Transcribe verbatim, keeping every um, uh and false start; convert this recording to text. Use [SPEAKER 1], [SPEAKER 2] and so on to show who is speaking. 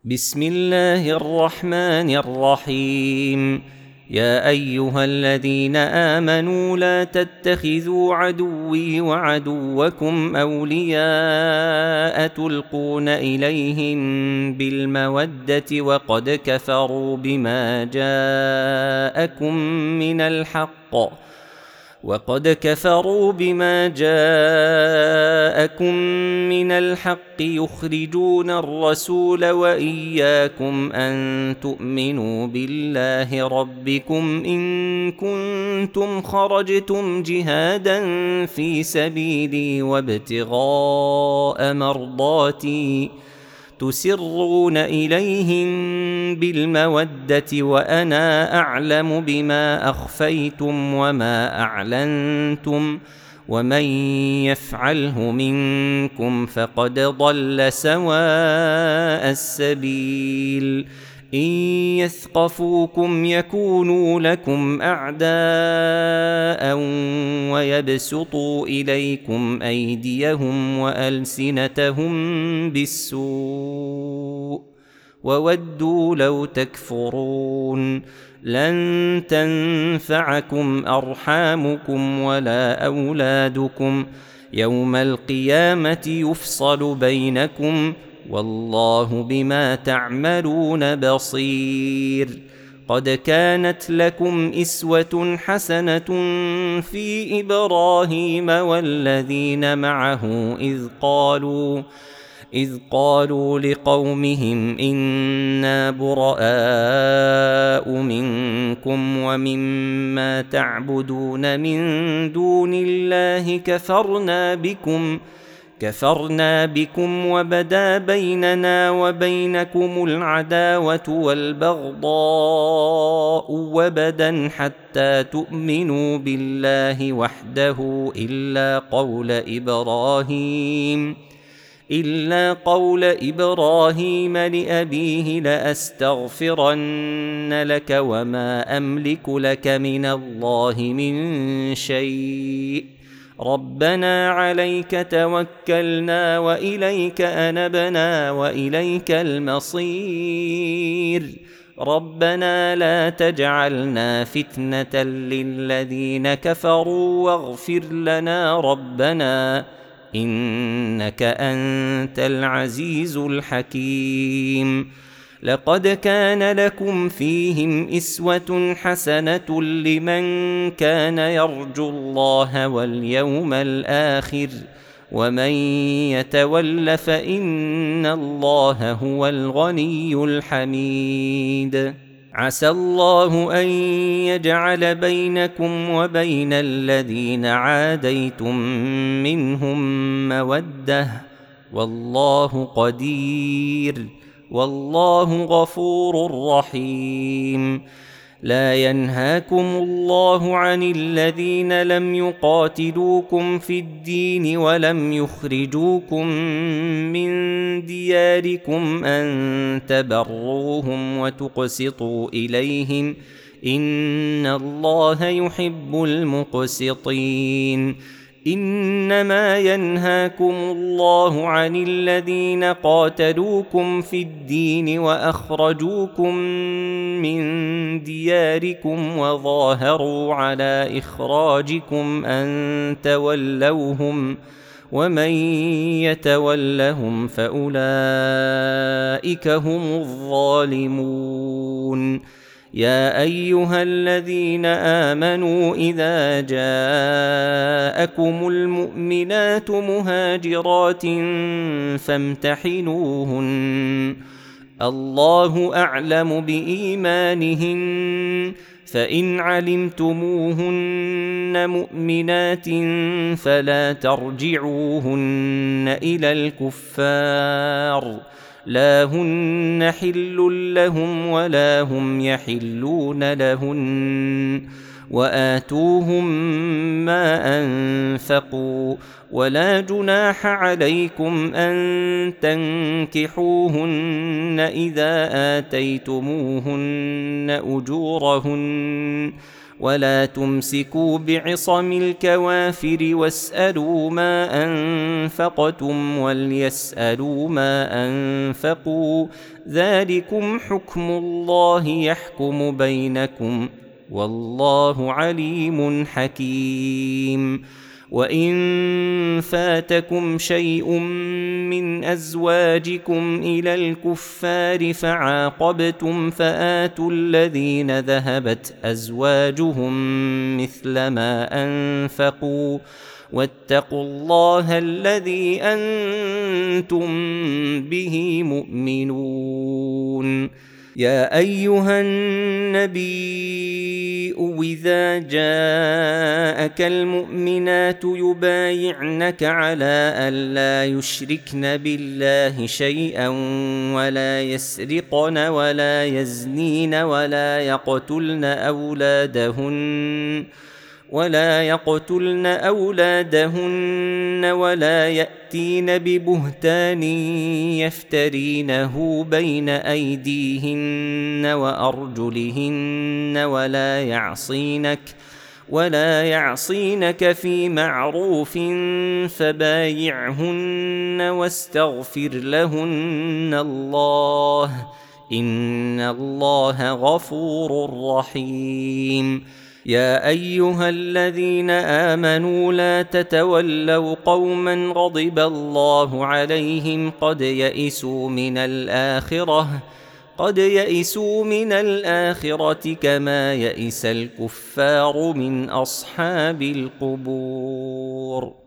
[SPEAKER 1] بسم الله الرحمن الرحيم. يا أيها الذين آمنوا لا تتخذوا عدوي وعدوكم أولياء تلقون إليهم بالمودة وقد كفروا بما جاءكم من الحق وقد كفروا بما جاءكم من الحق يخرجون الرسول وإياكم أن تؤمنوا بالله ربكم إن كنتم خرجتم جهادا في سبيلي وابتغاء مرضاتي تسرون إليهم بالمودة وأنا أعلم بما أخفيتم وما أعلنتم ومن يفعله منكم فقد ضل سواء السبيل. إن يثقفوكم يكونوا لكم أعداء ويبسطوا إليكم أيديهم وألسنتهم بالسوء وودوا لو تكفرون. لن تنفعكم أرحامكم ولا أولادكم يوم القيامة يفصل بينكم والله بما تعملون بصير. قد كانت لكم إسوة حسنة في إبراهيم والذين معه إذ قالوا إذ قالوا لقومهم إنا براء منكم ومما تعبدون من دون الله كفرنا بكم كفرنا بكم وبدا بيننا وبينكم العداوة والبغضاء وبدا حتى تؤمنوا بالله وحده إلا قول إبراهيم إلا قول إبراهيم لأبيه لأستغفرن لك وما أملك لك من الله من شيء ربنا عليك توكلنا وإليك أنبنا وإليك المصير. ربنا لا تجعلنا فتنة للذين كفروا واغفر لنا ربنا إنك أنت العزيز الحكيم. لقد كان لكم فيهم إسوة حسنة لمن كان يرجو الله واليوم الآخر ومن يتول فإن الله هو الغني الحميد. عسى الله أن يجعل بينكم وبين الذين عاديتم منهم مودة والله قدير والله غفور رحيم. لا ينهاكم الله عن الذين لم يقاتلوكم في الدين ولم يخرجوكم من دياركم أن تبروهم وتقسطوا إليهم إن الله يحب المقسطين. إنما ينهاكم الله عن الذين قاتلوكم في الدين وأخرجوكم من دياركم وظاهروا على إخراجكم أن تولوهم ومن يتولهم فأولئك هم الظالمون. يا أيها الذين آمنوا إذا جاءكم المؤمنات مهاجرات فامتحنوهن الله أعلم بإيمانهن فإن علمتموهن مؤمنات فلا ترجعوهن إلى الكفار لا هن حل لهم ولا هم يحلون لهن وآتوهم ما أنفقوا ولا جناح عليكم أن تنكحوهن إذا آتيتموهن أجورهن ولا تمسكوا بعصم الكوافر واسألوا ما أنفقتم وليسألوا ما أنفقوا، ذلكم حكم الله يحكم بينكم، والله عليم حكيم. وإن فاتكم شيء من أزواجكم إلى الكفار فعاقبتم فآتوا الذين ذهبت أزواجهم مثل ما أنفقوا، واتقوا الله الذي أنتم به مؤمنون. يا أيها النبي إذا جاءك المؤمنات يبايعنك على أن لا يشركن بالله شيئا ولا يسرقن ولا يزنين ولا يقتلن أولادهن ولا يقتلن أولادهن ولا يأتين ببهتان يفترينه بين أيديهن وأرجلهن ولا يعصينك ولا يعصينك في معروف فبايعهن واستغفر لهن الله، إن الله غفور رحيم. يا أيها الذين آمنوا لا تتولوا قوما غضب الله عليهم قد يئسوا من الآخرة قد يئسوا من الآخرة كما يئس الكفار من أصحاب القبور.